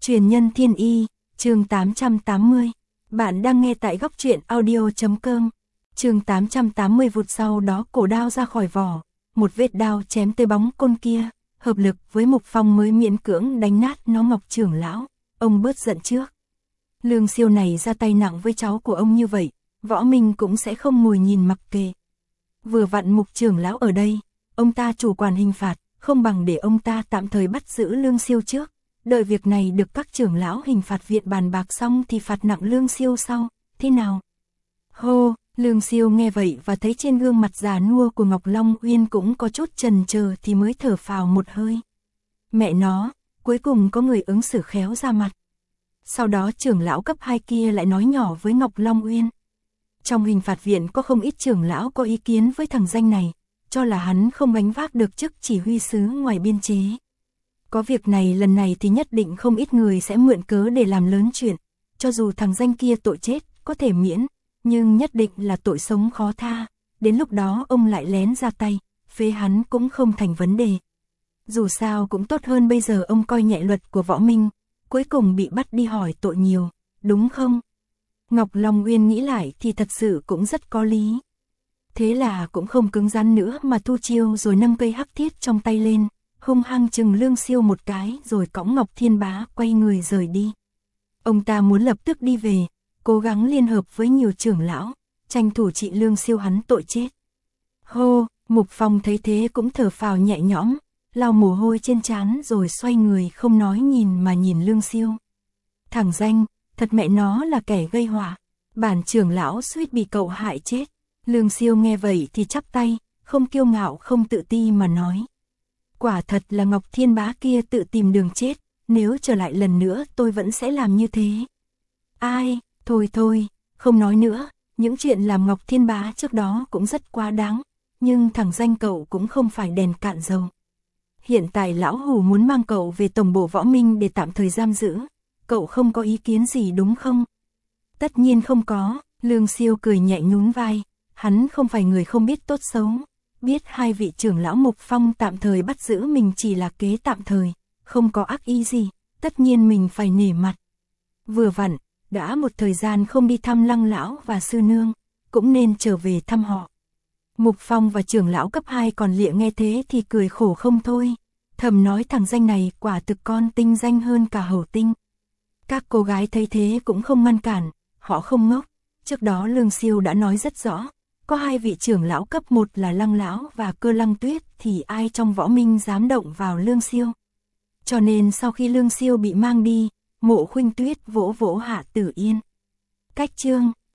Truyền nhân thiên y, chương 880. Bạn đang nghe tại góc truyện audio.com. Chương 880 vụt sau đó cổ đao ra khỏi vỏ, một vết đao chém tới bóng côn kia, hợp lực với Mục Phong mới miễn cưỡng đánh nát nó. Ngọc trưởng lão, ông bớt giận trước. Lương Siêu này ra tay nặng với cháu của ông như vậy, Võ Minh cũng sẽ không ngồi nhìn mặc kệ. Vừa vặn Mục trưởng lão ở đây, ông ta chủ quản hình phạt, không bằng để ông ta tạm thời bắt giữ Lương Siêu trước. Đợi việc này được các trưởng lão hình phạt viện bàn bạc xong thì phạt nặng Lương Siêu sau, thế nào? Hô, Lương Siêu nghe vậy và thấy trên gương mặt già nua của Ngọc Long Uyên cũng có chút chần chờ thì mới thở phào một hơi. Mẹ nó, cuối cùng có người ứng xử khéo ra mặt. Sau đó trưởng lão cấp 2 kia lại nói nhỏ với Ngọc Long Uyên. Trong hình phạt viện có không ít trưởng lão có ý kiến với thằng danh này, cho là hắn không gánh vác được chức chỉ huy sứ ngoài biên chế. Có việc này lần này thì nhất định không ít người sẽ mượn cớ để làm lớn chuyện, cho dù thằng danh kia tội chết có thể miễn, nhưng nhất định là tội sống khó tha, đến lúc đó ông lại lén ra tay, phế hắn cũng không thành vấn đề. Dù sao cũng tốt hơn bây giờ ông coi nhẹ luật của Võ Minh, cuối cùng bị bắt đi hỏi tội nhiều, đúng không? Ngọc Long Uyên nghĩ lại thì thật sự cũng rất có lý. Thế là cũng không cứng rắn nữa mà thu chiêu rồi nâng cây hắc thiết trong tay lên, hung hăng chừng Lương Siêu một cái rồi cõng Ngọc Thiên Bá quay người rời đi. Ông ta muốn lập tức đi về, cố gắng liên hợp với nhiều trưởng lão, tranh thủ trị Lương Siêu hắn tội chết. Hô, Mục Phong thấy thế cũng thở phào nhẹ nhõm, lau mồ hôi trên trán rồi xoay người không nói nhìn mà nhìn Lương Siêu. Thằng danh, thật mẹ nó là kẻ gây họa, bản trưởng lão suýt bị cậu hại chết. Lương Siêu nghe vậy thì chắp tay, không kiêu ngạo không tự ti mà nói. Quả thật là Ngọc Thiên Bá kia tự tìm đường chết, nếu trở lại lần nữa tôi vẫn sẽ làm như thế. Ai, thôi, không nói nữa, những chuyện làm Ngọc Thiên Bá trước đó cũng rất quá đáng, nhưng thằng danh cậu cũng không phải đèn cạn dầu. Hiện tại lão hủ muốn mang cậu về tổng bộ Võ Minh để tạm thời giam giữ, cậu không có ý kiến gì đúng không? Tất nhiên không có, Lương Siêu cười nhẹ nhún vai, hắn không phải người không biết tốt xấu. Biết hai vị trưởng lão Mục Phong tạm thời bắt giữ mình chỉ là kế tạm thời, không có ác ý gì, tất nhiên mình phải nể mặt. Vừa vặn, đã một thời gian không đi thăm Lăng lão và sư nương, cũng nên trở về thăm họ. Mục Phong và trưởng lão cấp 2 còn lịa nghe thế thì cười khổ không thôi, thầm nói thằng danh này quả thực con tinh danh hơn cả hầu tinh. Các cô gái thấy thế cũng không ngăn cản, họ không ngốc, trước đó Lương Siêu đã nói rất rõ. Có hai vị trưởng lão cấp 1 là Lăng lão và Cơ Lăng Tuyết thì ai trong Võ Minh dám động vào Lương Siêu. Cho nên sau khi Lương Siêu bị mang đi, Mộ Khuynh Tuyết vỗ vỗ Hạ Tử Yên. Cách chương